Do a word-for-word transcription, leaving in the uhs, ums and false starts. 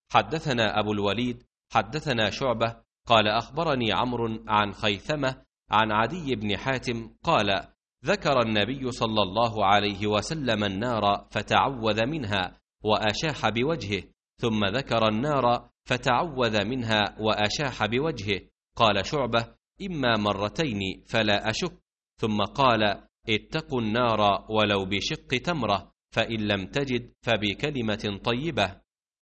حدثنا أبو الوليد حدثنا شعبة قال أخبرني عمرو عن خيثمة عن عدي بن حاتم قال ذكر النبي صلى الله عليه وسلم النار فتعوذ منها وأشاح بوجهه، ثم ذكر النار فتعوذ منها وأشاح بوجهه. قال شعبة إما مرتين فلا أشك، ثم قال اتقوا النار ولو بشق تمرة، فإن لم تجد فبكلمة طيبة.